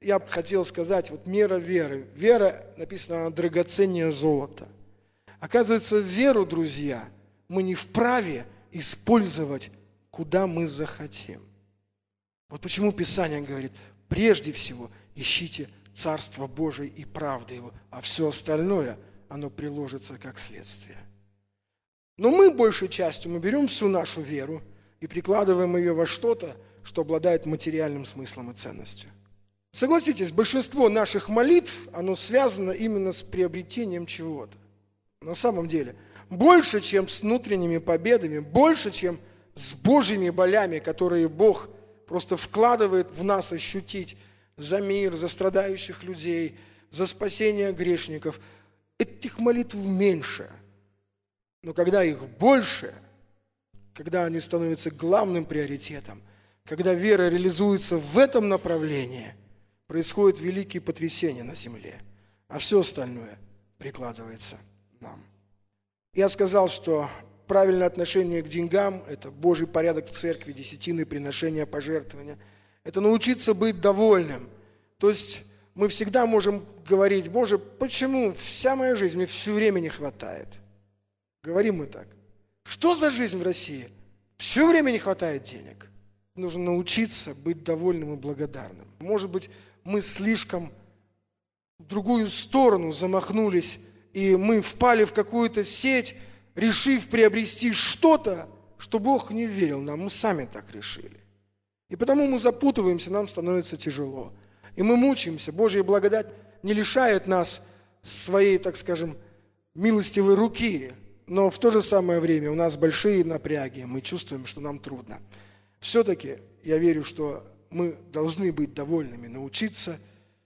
я бы хотел сказать, вот мера веры. Вера, написано, она драгоценнее золота. Оказывается, веру, друзья, мы не вправе использовать, куда мы захотим. Вот почему Писание говорит, прежде всего ищите Царство Божие и правды Его, а все остальное, оно приложится как следствие. Но мы, большей частью, мы берем всю нашу веру и прикладываем ее во что-то, что обладает материальным смыслом и ценностью. Согласитесь, большинство наших молитв, оно связано именно с приобретением чего-то. На самом деле, больше, чем с внутренними победами, больше, чем с Божьими болями, которые Бог просто вкладывает в нас ощутить за мир, за страдающих людей, за спасение грешников. Этих молитв меньше. Но когда их больше, когда они становятся главным приоритетом, когда вера реализуется в этом направлении, происходят великие потрясения на земле, а все остальное прикладывается нам. Я сказал, что правильное отношение к деньгам – это Божий порядок в церкви, десятины, приношения, пожертвования. Это научиться быть довольным. То есть мы всегда можем говорить, Боже, почему вся моя жизнь, мне все время не хватает? Говорим мы так. Что за жизнь в России? Все время не хватает денег. Нужно научиться быть довольным и благодарным. Может быть, мы слишком в другую сторону замахнулись, и мы впали в какую-то сеть, решив приобрести что-то, что Бог не верил нам, мы сами так решили. И потому мы запутываемся, нам становится тяжело. И мы мучаемся. Божья благодать не лишает нас своей, так скажем, милостивой руки, но в то же самое время у нас большие напряги, мы чувствуем, что нам трудно. Все-таки я верю, что мы должны быть довольными, научиться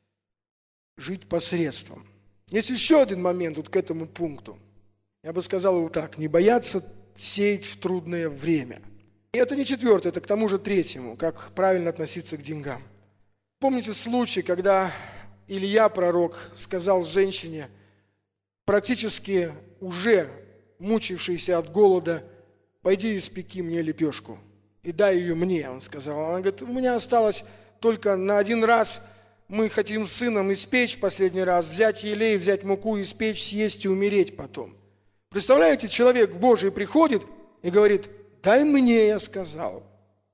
жить посредством. Есть еще один момент вот к этому пункту. Я бы сказал его так, не бояться сеять в трудное время. И это не четвертое, это к тому же третьему, как правильно относиться к деньгам. Помните случай, когда Илья, пророк, сказал женщине, практически уже мучившейся от голода, пойди испеки мне лепешку и дай ее мне, он сказал. Она говорит, у меня осталось только на один раз, мы хотим с сыном испечь последний раз, взять елей, взять муку, испечь, съесть и умереть потом. Представляете, человек Божий приходит и говорит, дай мне, я сказал.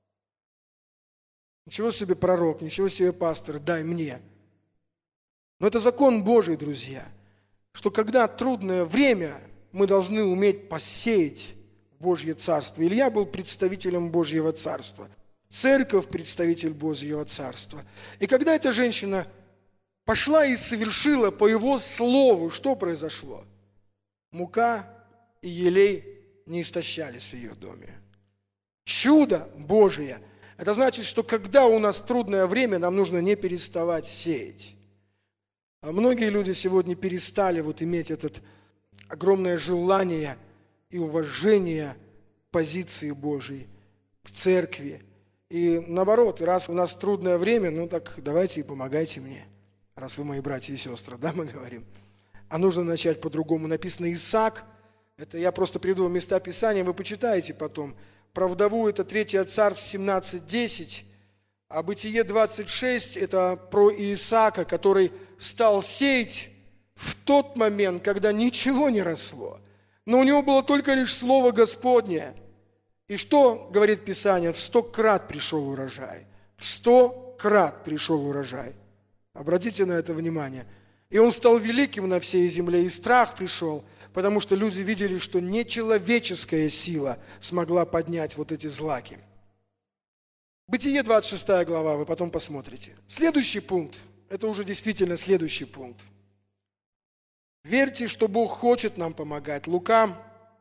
Ничего себе пророк, ничего себе пастор, дай мне. Но это закон Божий, друзья, что когда трудное время, мы должны уметь посеять Божье Царство. Илья был представителем Божьего Царства. Церковь – представитель Божьего Царства. И когда эта женщина пошла и совершила по его слову, что произошло? Мука и елей не истощались в ее доме. Чудо Божие. Это значит, что когда у нас трудное время, нам нужно не переставать сеять. А многие люди сегодня перестали иметь это огромное желание и уважение к позиции Божьей, к церкви. И наоборот, раз у нас трудное время, так давайте и помогайте мне, раз вы мои братья и сестры, да, мы говорим. А нужно начать по-другому. Написано Исаак, это я просто приведу места Писания, вы почитаете потом. Про вдову это 3 Царств 17:10, а Бытие 26 это про Исаака, который стал сеять в тот момент, когда ничего не росло. Но у него было только лишь слово Господне. И что говорит Писание? В 100 крат пришел урожай. В 100 крат пришел урожай. Обратите на это внимание. И он стал великим на всей земле, и страх пришел, потому что люди видели, что нечеловеческая сила смогла поднять эти злаки. Бытие 26 глава, вы потом посмотрите. Следующий пункт, это уже действительно следующий пункт. Верьте, что Бог хочет нам помогать. Лука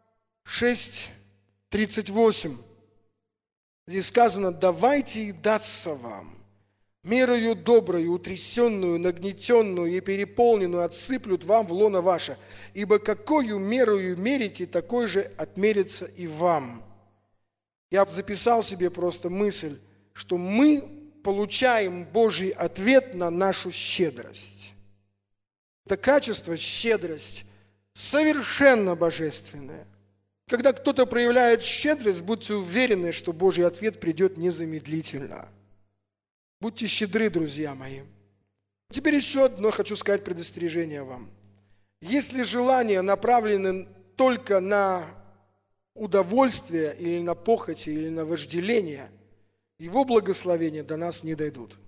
6:38. Здесь сказано, давайте и дастся вам. Мерою доброю, утрясенную, нагнетенную и переполненную отсыплют вам в лоно ваше. Ибо какою мерою мерите, такой же отмерится и вам. Я записал себе просто мысль, что мы получаем Божий ответ на нашу щедрость. Это качество, щедрость, совершенно божественное. Когда кто-то проявляет щедрость, будьте уверены, что Божий ответ придет незамедлительно. Будьте щедры, друзья мои. Теперь еще одно хочу сказать предостережение вам. Если желания направлены только на удовольствие или на похоти, или на вожделение, его благословения до нас не дойдут.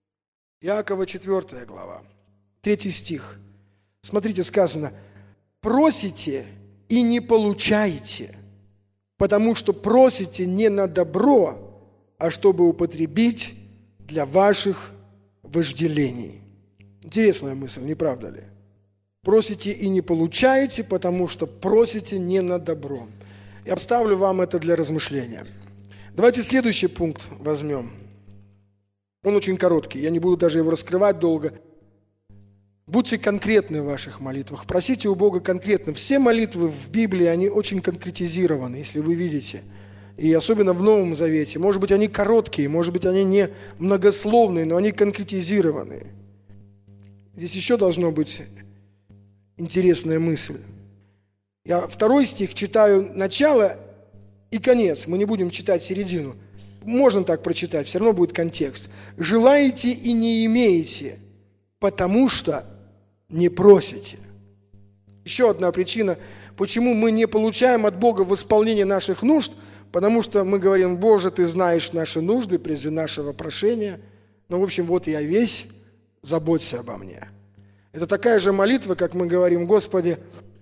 Иакова 4 глава, 3 стих. Смотрите, сказано: «Просите и не получаете, потому что просите не на добро, а чтобы употребить для ваших вожделений». Интересная мысль, не правда ли? Просите и не получаете, потому что просите не на добро. Я оставлю вам это для размышления. Давайте следующий пункт возьмем. Он очень короткий, я не буду даже его раскрывать долго. Будьте конкретны в ваших молитвах, просите у Бога конкретно. Все молитвы в Библии, они очень конкретизированы, если вы видите. И особенно в Новом Завете. Может быть, они короткие, может быть, они не многословные, но они конкретизированные. Здесь еще должна быть интересная мысль. Я 2 стих читаю начало и конец. Мы не будем читать середину. Можно так прочитать, все равно будет контекст. «Желаете и не имеете, потому что не просите». Еще одна причина, почему мы не получаем от Бога восполнение наших нужд, потому что мы говорим: «Боже, Ты знаешь наши нужды прежде нашего прошения. Ну, в общем, вот я весь, заботься обо мне». Это такая же молитва, как мы говорим: «Господи,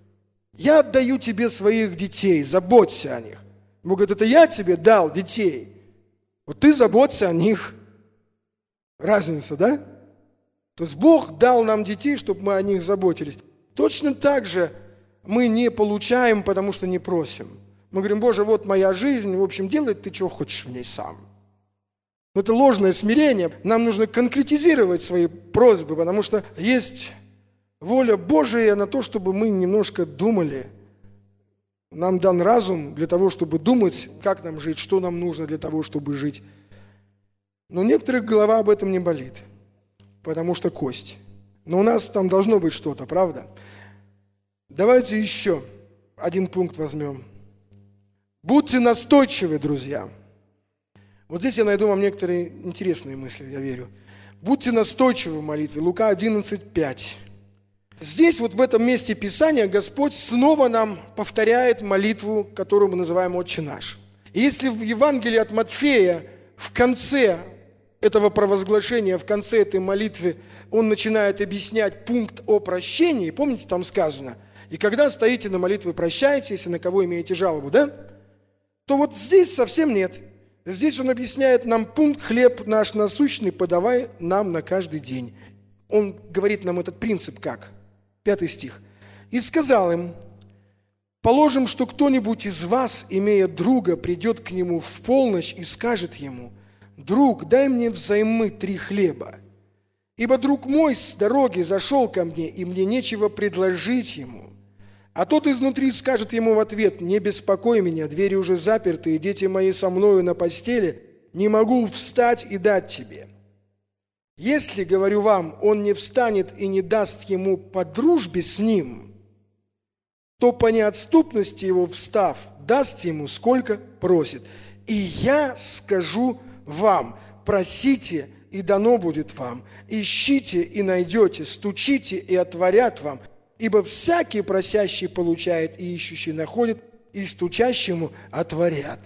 я отдаю Тебе своих детей, заботься о них». Бог говорит: это я тебе дал детей, вот ты заботься о них. Разница, да? То есть Бог дал нам детей, чтобы мы о них заботились. Точно так же мы не получаем, потому что не просим. Мы говорим: Боже, вот моя жизнь, в общем, делай ты, что хочешь в ней сам. Но это ложное смирение. Нам нужно конкретизировать свои просьбы, потому что есть воля Божия на то, чтобы мы немножко думали. Нам дан разум для того, чтобы думать, как нам жить, что нам нужно для того, чтобы жить. Но у некоторых голова об этом не болит, потому что кость. Но у нас там должно быть что-то, правда? Давайте еще один пункт возьмем. Будьте настойчивы, друзья. Вот здесь я найду вам некоторые интересные мысли, я верю. Будьте настойчивы в молитве. Лука 11:5. Здесь вот в этом месте Писания Господь снова нам повторяет молитву, которую мы называем «Отче наш». И если в Евангелии от Матфея в конце этого провозглашения, в конце этой молитвы он начинает объяснять пункт о прощении, помните, там сказано: «И когда стоите на молитве, прощайте, если на кого имеете жалобу», да? То вот здесь совсем нет. Здесь он объясняет нам пункт: «Хлеб наш насущный подавай нам на каждый день». Он говорит нам этот принцип как? 5 стих. «И сказал им: положим, что кто-нибудь из вас, имея друга, придет к нему в полночь и скажет ему: друг, дай мне взаймы 3 хлеба. Ибо друг мой с дороги зашел ко мне, и мне нечего предложить ему. А тот изнутри скажет ему в ответ: не беспокой меня, двери уже заперты, и дети мои со мною на постели, не могу встать и дать тебе. Если, говорю вам, он не встанет и не даст ему по дружбе с ним, то по неотступности его встав, даст ему сколько просит. И я скажу вам: просите, и дано будет вам, ищите, и найдете, стучите, и отворят вам. Ибо всякий просящий получает, и ищущий находит, и стучащему отворят».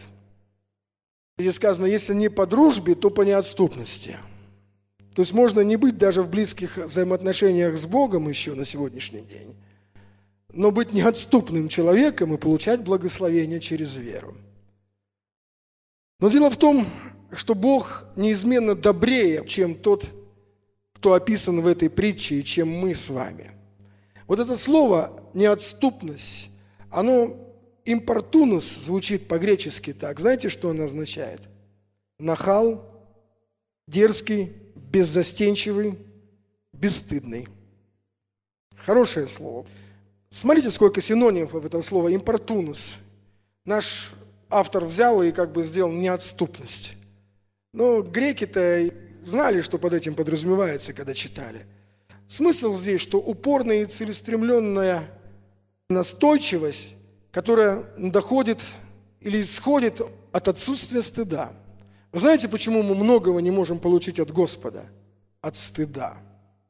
Здесь сказано: если не по дружбе, то по неотступности. То есть можно не быть даже в близких взаимоотношениях с Богом еще на сегодняшний день, но быть неотступным человеком и получать благословение через веру. Но дело в том, что Бог неизменно добрее, чем тот, кто описан в этой притче, и чем мы с вами. Вот это слово «неотступность», оно «импортунос» звучит по-гречески так. Знаете, что оно означает? Нахал, дерзкий, беззастенчивый, бесстыдный. Хорошее слово. Смотрите, сколько синонимов в этом слове «импортунус». Наш автор взял и как бы сделал «неотступность». Но греки-то знали, что под этим подразумевается, когда читали. Смысл здесь, что упорная и целеустремленная настойчивость, которая доходит или исходит от отсутствия стыда. Вы знаете, почему мы многого не можем получить от Господа? От стыда.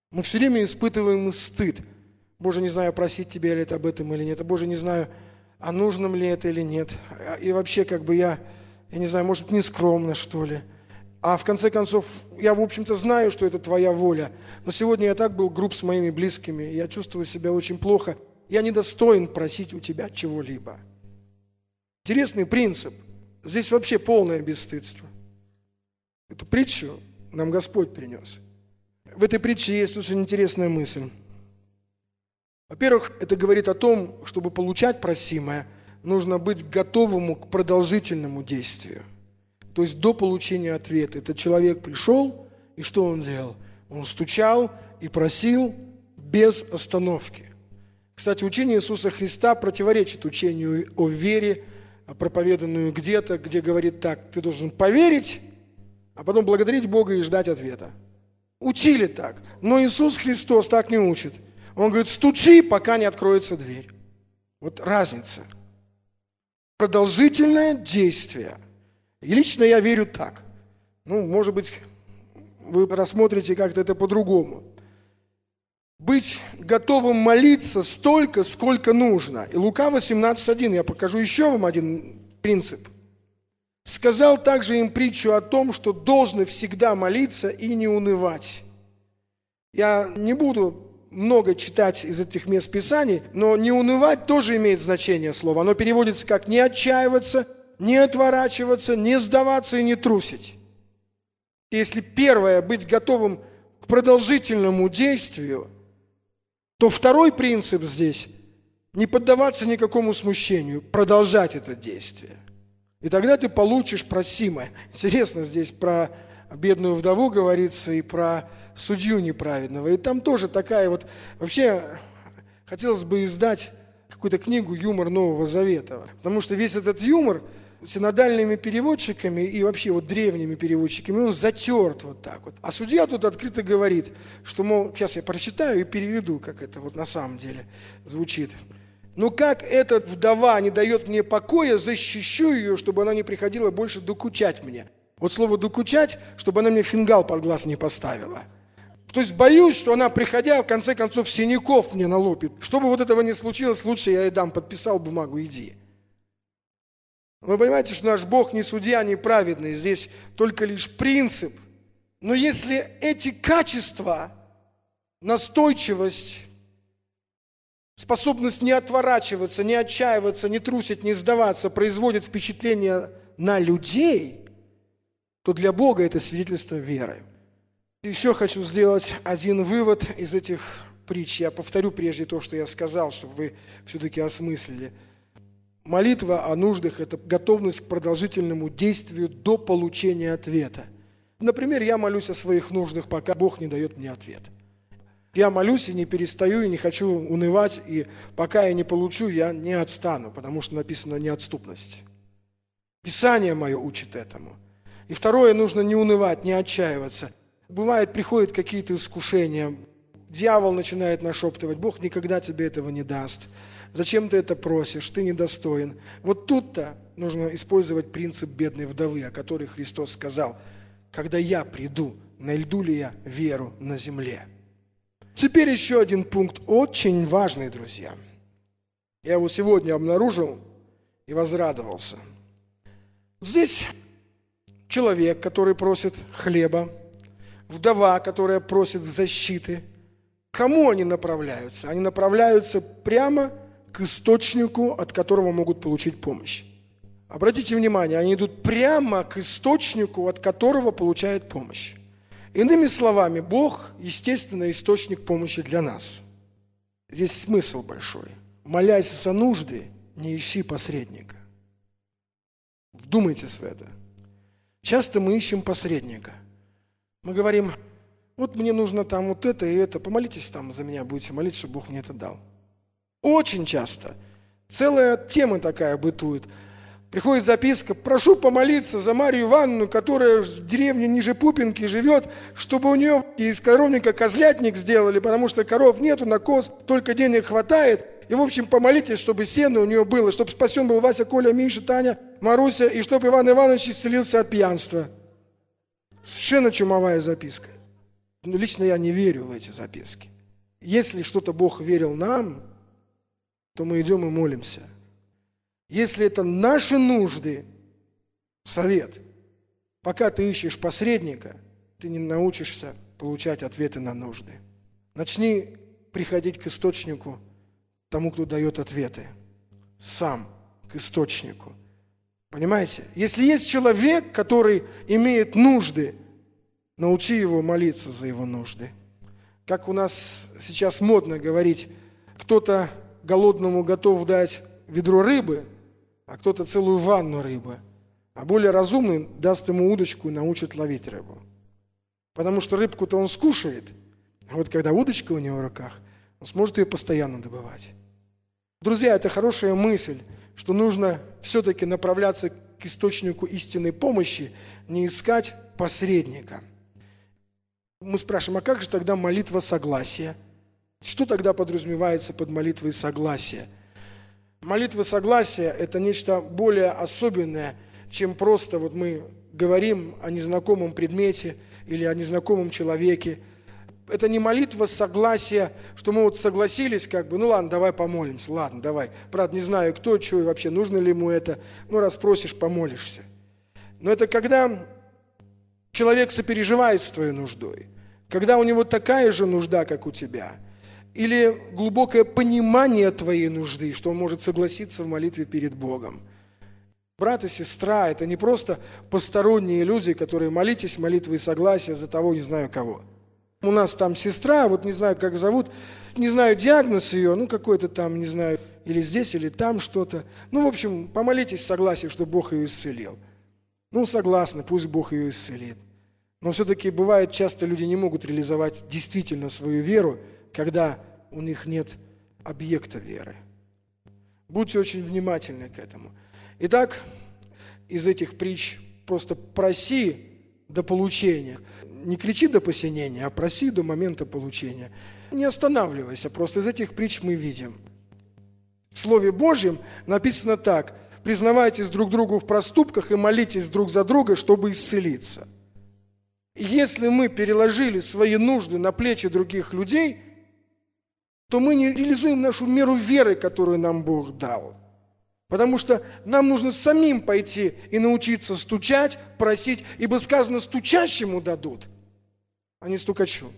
Мы все время испытываем стыд. Боже, не знаю, просить Тебя ли это об этом или нет. Боже, не знаю, а нужно ли это или нет. И вообще, я не знаю, может, не скромно, что ли. А в конце концов, я, в общем-то, знаю, что это Твоя воля. Но сегодня я так был груб с моими близкими. Я чувствую себя очень плохо. Я недостоин просить у Тебя чего-либо. Интересный принцип. Здесь вообще полное бесстыдство. Эту притчу нам Господь принес. В этой притче есть очень интересная мысль. Во-первых, это говорит о том, чтобы получать просимое, нужно быть готовым к продолжительному действию. То есть до получения ответа. Этот человек пришел, и что он делал? Он стучал и просил без остановки. Кстати, учение Иисуса Христа противоречит учению о вере, проповеданную где-то, где говорит так: ты должен поверить, а потом благодарить Бога и ждать ответа. Учили так, но Иисус Христос так не учит. Он говорит: стучи, пока не откроется дверь. Вот разница. Продолжительное действие. И лично я верю так. Может быть, вы рассмотрите как-то это по-другому. Быть готовым молиться столько, сколько нужно. И Лука 18:1, я покажу еще вам один принцип. Сказал также им притчу о том, что должны всегда молиться и не унывать. Я не буду много читать из этих мест Писаний, но не унывать тоже имеет значение слова. Оно переводится как не отчаиваться, не отворачиваться, не сдаваться и не трусить. Если первое, быть готовым к продолжительному действию, то второй принцип здесь – не поддаваться никакому смущению, продолжать это действие. И тогда ты получишь просимое. Интересно, здесь про бедную вдову говорится и про судью неправедного. И там тоже такая вот... Вообще, хотелось бы издать какую-то книгу «Юмор Нового Завета». Потому что весь этот юмор синодальными переводчиками и вообще вот древними переводчиками, он затерт вот так вот. А судья тут открыто говорит, что, мол, сейчас я прочитаю и переведу, как это вот на самом деле звучит. Но как эта вдова не дает мне покоя, защищу ее, чтобы она не приходила больше докучать мне. Вот слово «докучать», чтобы она мне фингал под глаз не поставила. То есть боюсь, что она, приходя, в конце концов, синяков мне налупит. Чтобы вот этого не случилось, лучше я ей дам, подписал бумагу, иди. Вы понимаете, что наш Бог не судья, не праведный, здесь только лишь принцип. Но если эти качества, настойчивость, способность не отворачиваться, не отчаиваться, не трусить, не сдаваться, производят впечатление на людей, то для Бога это свидетельство веры. Еще хочу сделать один вывод из этих притч. Я повторю прежде то, что я сказал, чтобы вы все-таки осмыслили. Молитва о нуждах – это готовность к продолжительному действию до получения ответа. Например, я молюсь о своих нуждах, пока Бог не дает мне ответ. Я молюсь и не перестаю, и не хочу унывать, и пока я не получу, я не отстану, потому что написано «неотступность». Писание мое учит этому. И второе, нужно не унывать, не отчаиваться. Бывает, приходят какие-то искушения, дьявол начинает нашептывать: Бог никогда тебе этого не даст. Зачем ты это просишь? Ты недостоин. Вот тут-то нужно использовать принцип бедной вдовы, о которой Христос сказал: когда я приду, найду ли я веру на земле? Теперь еще один пункт, очень важный, друзья. Я его сегодня обнаружил и возрадовался. Здесь человек, который просит хлеба, вдова, которая просит защиты. К кому они направляются? Они направляются прямо к источнику, от которого могут получить помощь. Обратите внимание, они идут прямо к источнику, от которого получают помощь. Иными словами, Бог, естественно, источник помощи для нас. Здесь смысл большой. Молясь за нужды, не ищи посредника. Вдумайтесь в это. Часто мы ищем посредника. Мы говорим: вот мне нужно там вот это и это, помолитесь там за меня, будете молиться, чтобы Бог мне это дал. Очень часто. Целая тема такая бытует. Приходит записка: прошу помолиться за Марию Ивановну, которая в деревне ниже Пупинки живет, чтобы у нее из коровника козлятник сделали, потому что коров нету, на коз только денег хватает. И, в общем, помолитесь, чтобы сено у нее было, чтобы спасен был Вася, Коля, Миша, Таня, Маруся, и чтобы Иван Иванович исцелился от пьянства. Совершенно чумовая записка. Лично я не верю в эти записки. Если что-то Бог верил нам, то мы идем и молимся. Если это наши нужды, совет, пока ты ищешь посредника, ты не научишься получать ответы на нужды. Начни приходить к источнику, тому, кто дает ответы. Сам к источнику. Понимаете? Если есть человек, который имеет нужды, научи его молиться за его нужды. Как у нас сейчас модно говорить, кто-то голодному готов дать ведро рыбы, а кто-то целую ванну рыбы. А более разумный даст ему удочку и научит ловить рыбу. Потому что рыбку-то он скушает, а вот когда удочка у него в руках, он сможет ее постоянно добывать. Друзья, это хорошая мысль, что нужно все-таки направляться к источнику истинной помощи, не искать посредника. Мы спрашиваем, а как же тогда молитва согласия? Что тогда подразумевается под молитвой согласия? Молитва согласия – это нечто более особенное, чем просто вот мы говорим о незнакомом предмете или о незнакомом человеке. Это не молитва согласия, что мы вот согласились, ну ладно, давай помолимся, ладно, давай. Правда, не знаю, кто, что и вообще, нужно ли ему это, раз просишь, помолишься. Но это когда человек сопереживает с твоей нуждой, когда у него такая же нужда, как у тебя, или глубокое понимание твоей нужды, что он может согласиться в молитве перед Богом. Брат и сестра – это не просто посторонние люди, которые молитесь молитвой согласия за того, не знаю кого. У нас там сестра, вот не знаю, как зовут, не знаю диагноз ее, какой-то там, не знаю, или здесь, или там что-то. В общем, помолитесь в согласии, чтобы Бог ее исцелил. Согласны, пусть Бог ее исцелит. Но все-таки бывает, часто люди не могут реализовать действительно свою веру, когда у них нет объекта веры. Будьте очень внимательны к этому. Итак, из этих притч просто проси до получения. Не кричи до посинения, а проси до момента получения. Не останавливайся, просто из этих притч мы видим. В Слове Божьем написано так: признавайтесь друг другу в проступках и молитесь друг за друга, чтобы исцелиться. И если мы переложили свои нужды на плечи других людей, то мы не реализуем нашу меру веры, которую нам Бог дал. Потому что нам нужно самим пойти и научиться стучать, просить, ибо сказано, стучащему дадут, а не стукачу.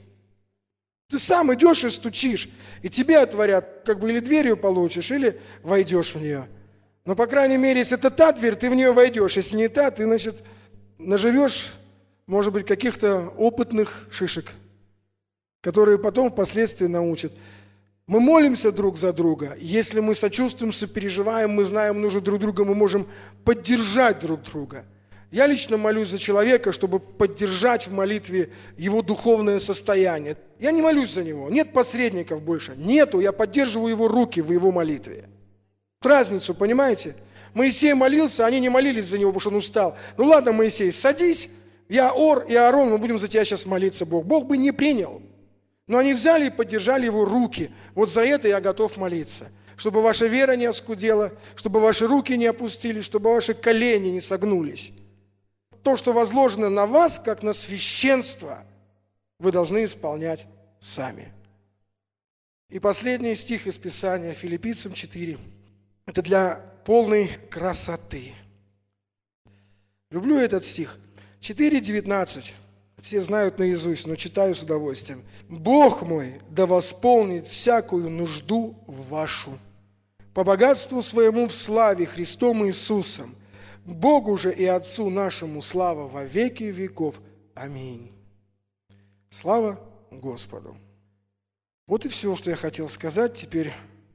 Ты сам идешь и стучишь, и тебе отворят, или дверью получишь, или войдешь в нее. Но, по крайней мере, если это та дверь, ты в нее войдешь. Если не та, ты, наживешь, может быть, каких-то опытных шишек, которые потом впоследствии научат. Мы молимся друг за друга. Если мы сочувствуем, сопереживаем, мы знаем нужды друг друга, мы можем поддержать друг друга. Я лично молюсь за человека, чтобы поддержать в молитве его духовное состояние. Я не молюсь за него. Нет посредников больше. Нету. Я поддерживаю его руки в его молитве. Разницу, понимаете? Моисей молился, они не молились за него, потому что он устал. Ладно, Моисей, садись. Я Ор и Аарон, мы будем за тебя сейчас молиться, Бог. Бог бы не принял. Но они взяли и поддержали его руки. Вот за это я готов молиться. Чтобы ваша вера не оскудела, чтобы ваши руки не опустились, чтобы ваши колени не согнулись. То, что возложено на вас, как на священство, вы должны исполнять сами. И последний стих из Писания, Филиппийцам 4. Это для полной красоты. Люблю этот стих. 4:19. Все знают наизусть, но читаю с удовольствием. «Бог мой да восполнит всякую нужду вашу, по богатству своему в славе Христом Иисусом, Богу же и Отцу нашему слава во веки веков. Аминь». Слава Господу. Вот и все, что я хотел сказать. Теперь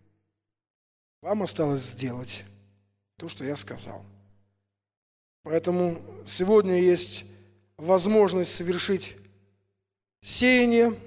вам осталось сделать то, что я сказал. Поэтому сегодня есть возможность совершить сеяние.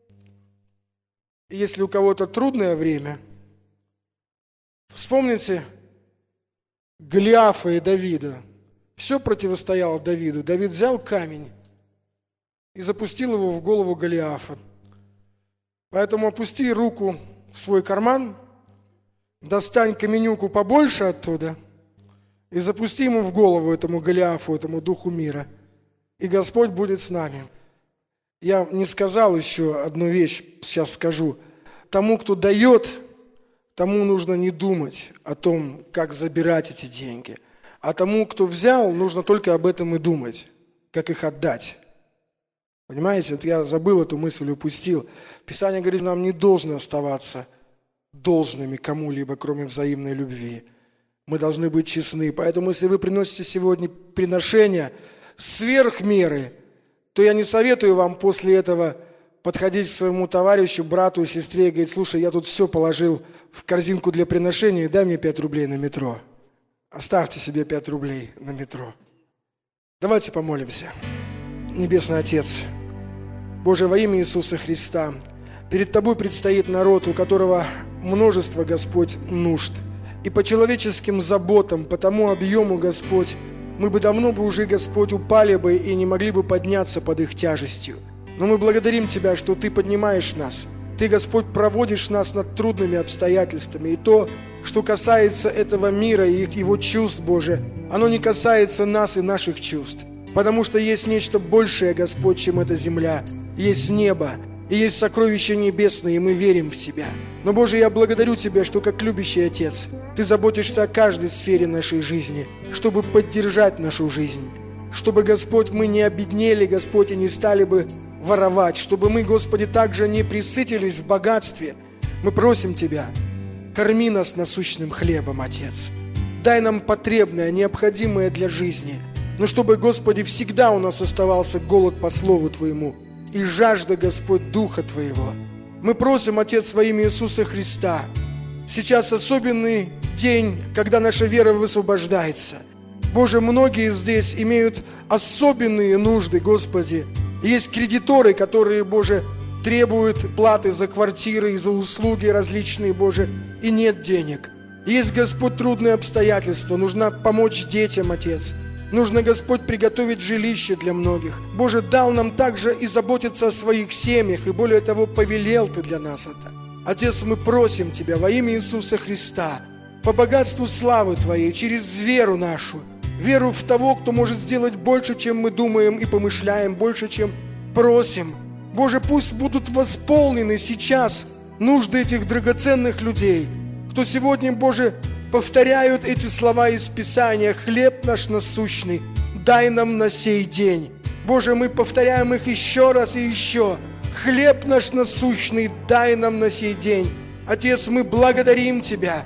Если у кого-то трудное время, вспомните Голиафа и Давида. Все противостояло Давиду. Давид взял камень и запустил его в голову Голиафа. Поэтому опусти руку в свой карман, достань каменюку побольше оттуда и запусти ему в голову, этому Голиафу, этому духу мира. И Господь будет с нами. Я не сказал еще одну вещь, сейчас скажу. Тому, кто дает, тому нужно не думать о том, как забирать эти деньги. А тому, кто взял, нужно только об этом и думать, как их отдать. Понимаете, это я забыл эту мысль, упустил. Писание говорит, нам не должно оставаться должными кому-либо, кроме взаимной любви. Мы должны быть честны. Поэтому, если вы приносите сегодня приношения сверх меры, то я не советую вам после этого подходить к своему товарищу, брату, сестре и говорить: слушай, я тут все положил в корзинку для приношения, дай мне 5 рублей на метро. Оставьте себе 5 рублей на метро. Давайте помолимся. Небесный Отец, Боже, во имя Иисуса Христа, перед Тобой предстоит народ, у которого множество, Господь, нужд. И по человеческим заботам, по тому объему, Господь, мы бы давно уже, Господь, упали бы и не могли бы подняться под их тяжестью. Но мы благодарим Тебя, что Ты поднимаешь нас. Ты, Господь, проводишь нас над трудными обстоятельствами. И то, что касается этого мира и его чувств, Боже, оно не касается нас и наших чувств. Потому что есть нечто большее, Господь, чем эта земля. Есть небо, и есть сокровища небесные, и мы верим в Тебя. Но, Боже, я благодарю Тебя, что как любящий Отец, Ты заботишься о каждой сфере нашей жизни, чтобы поддержать нашу жизнь. Чтобы, Господь, мы не обеднели, Господь, и не стали бы воровать. Чтобы мы, Господи, также не присытились в богатстве. Мы просим Тебя, корми нас насущным хлебом, Отец. Дай нам потребное, необходимое для жизни. Но чтобы, Господи, всегда у нас оставался голод по Слову Твоему и жажда, Господь, Духа Твоего. Мы просим, Отец, во имя Иисуса Христа, сейчас особенный день, когда наша вера высвобождается. Боже, многие здесь имеют особенные нужды, Господи. Есть кредиторы, которые, Боже, требуют платы за квартиры и за услуги различные, Боже, и нет денег. Есть, Господь, трудные обстоятельства, нужно помочь детям, Отец. Нужно, Господь, приготовить жилище для многих. Боже, дал нам также и заботиться о своих семьях, и более того, повелел Ты для нас это. Отец, мы просим Тебя во имя Иисуса Христа, по богатству славы Твоей, через веру нашу, веру в того, кто может сделать больше, чем мы думаем и помышляем, больше, чем просим. Боже, пусть будут восполнены сейчас нужды этих драгоценных людей, кто сегодня, Боже, повторяют эти слова из Писания: «Хлеб наш насущный, дай нам на сей день». Боже, мы повторяем их еще раз и еще. «Хлеб наш насущный, дай нам на сей день». Отец, мы благодарим Тебя,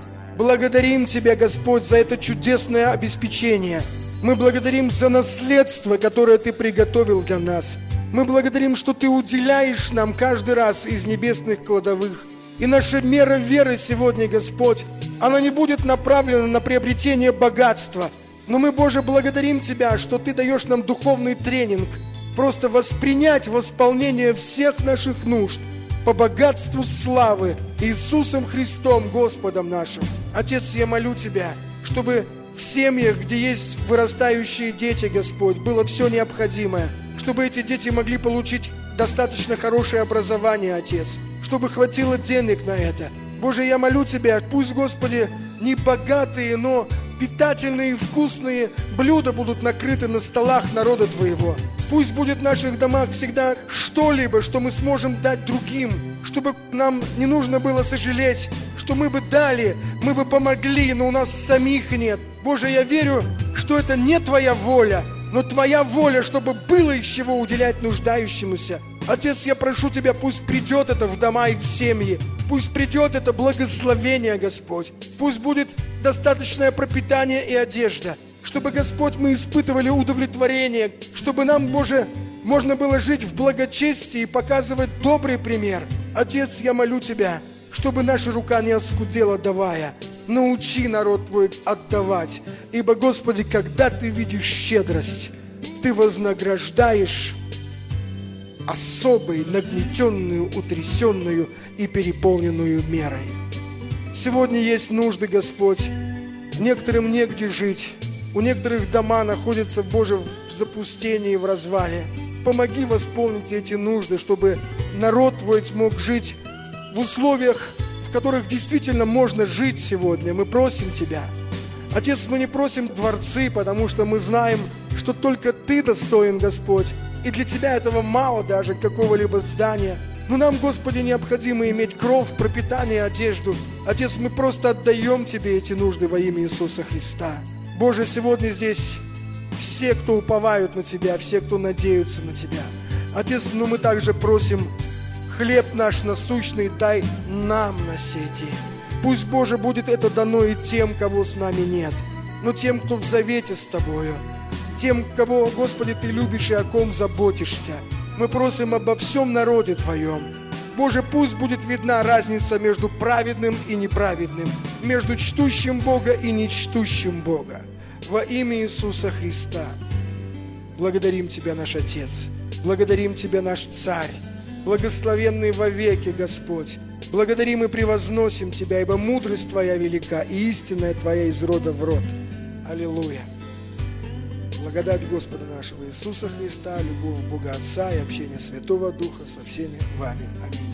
Господь, за это чудесное обеспечение. Мы благодарим за наследство, которое Ты приготовил для нас. Мы благодарим, что Ты уделяешь нам каждый раз из небесных кладовых. И наша мера веры сегодня, Господь, она не будет направлена на приобретение богатства. Но мы, Боже, благодарим Тебя, что Ты даешь нам духовный тренинг, просто воспринять восполнение всех наших нужд по богатству славы Иисусом Христом, Господом нашим. Отец, я молю Тебя, чтобы в семьях, где есть вырастающие дети, Господь, было все необходимое, чтобы эти дети могли получить достаточно хорошее образование, Отец, чтобы хватило денег на это. Боже, я молю Тебя, пусть, Господи, не богатые, но питательные и вкусные блюда будут накрыты на столах народа Твоего. Пусть будет в наших домах всегда что-либо, что мы сможем дать другим, чтобы нам не нужно было сожалеть, что мы бы дали, мы бы помогли, но у нас самих нет. Боже, я верю, что это не Твоя воля, но Твоя воля, чтобы было из чего уделять нуждающемуся. Отец, я прошу Тебя, пусть придет это в дома и в семьи. Пусть придет это благословение, Господь. Пусть будет достаточное пропитание и одежда. Чтобы, Господь, мы испытывали удовлетворение. Чтобы нам, Боже, можно было жить в благочестии и показывать добрый пример. Отец, я молю Тебя, чтобы наша рука не оскудела, давая. Научи народ Твой отдавать. Ибо, Господи, когда Ты видишь щедрость, Ты вознаграждаешь особой, нагнетенную, утрясенную и переполненную мерой. Сегодня есть нужды, Господь. Некоторым негде жить. У некоторых дома находятся, Боже, в запустении, в развале. Помоги восполнить эти нужды, чтобы народ Твой мог жить в условиях, в которых действительно можно жить сегодня. Мы просим Тебя. Отец, мы не просим дворцы, потому что мы знаем, что только Ты достоин, Господь. И для Тебя этого мало даже какого-либо здания. Но нам, Господи, необходимо иметь кров, пропитание, одежду. Отец, мы просто отдаем Тебе эти нужды во имя Иисуса Христа. Боже, сегодня здесь все, кто уповают на Тебя, все, кто надеются на Тебя. Отец, но мы также просим, хлеб наш насущный дай нам на сей день. Пусть, Боже, будет это дано и тем, кого с нами нет, но тем, кто в завете с Тобою, тем, кого, Господи, Ты любишь и о ком заботишься. Мы просим обо всем народе Твоем. Боже, пусть будет видна разница между праведным и неправедным, между чтущим Бога и нечтущим Бога. Во имя Иисуса Христа. Благодарим Тебя, наш Отец. Благодарим Тебя, наш Царь. Благословенный вовеки, Господь. Благодарим и превозносим Тебя, ибо мудрость Твоя велика и истинная Твоя из рода в род. Аллилуйя. Благодать Господа нашего Иисуса Христа, любовь Бога Отца и общение Святого Духа со всеми вами. Аминь.